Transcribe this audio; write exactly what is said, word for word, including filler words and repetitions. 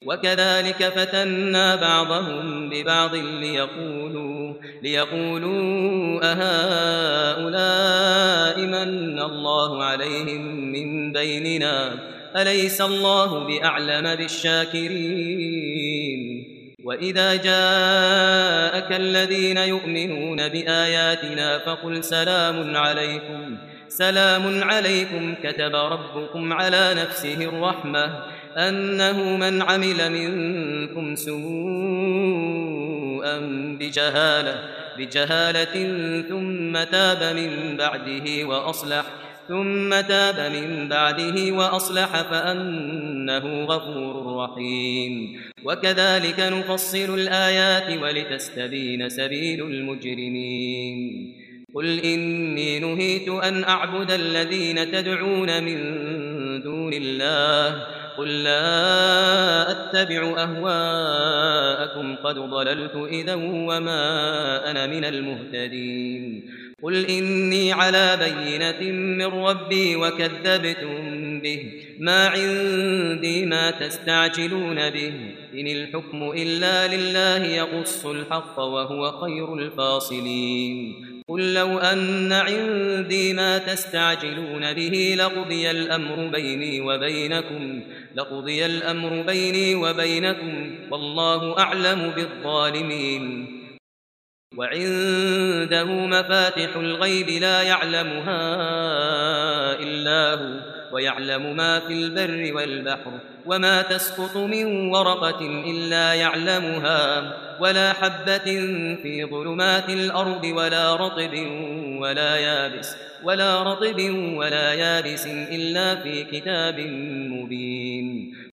وكذلك فتنا بعضهم ببعض ليقولوا, ليقولوا أهؤلاء من الله عليهم من بيننا أليس الله بأعلم بالشاكرين وإذا جاءك الذين يؤمنون بآياتنا فقل سلام عليكم سلام عليكم كتب ربكم على نفسه الرحمة أنه من عمل منكم سوءا بجهالة, بجهالة ثم تاب من بعده وأصلح ثم تاب من بعده وأصلح فأنه غفور رحيم وكذلك نفصل الآيات ولتستبين سبيل المجرمين قل إني نهيت أن أعبد الذين تدعون من دون الله قل لا أتبع أهواءكم قد ضللت إذا وما أنا من المهتدين قل إني على بينة من ربي وكذبتم به ما عندي ما تستعجلون به إن الحكم إلا لله يقص الحق وهو خير الفاصلين قل لو أن عندي ما تستعجلون به لقضي الأمر بيني وبينكم لقضي الأمر بيني وبينكم والله أعلم بالظالمين وعنده مفاتح الغيب لا يعلمها إلا هو ويعلم ما في البر والبحر وما تسقط من ورقة إلا يعلمها ولا حبة في ظلمات الأرض ولا رطب ولا يابس ولا رطب ولا يابس إلا في كتاب مبين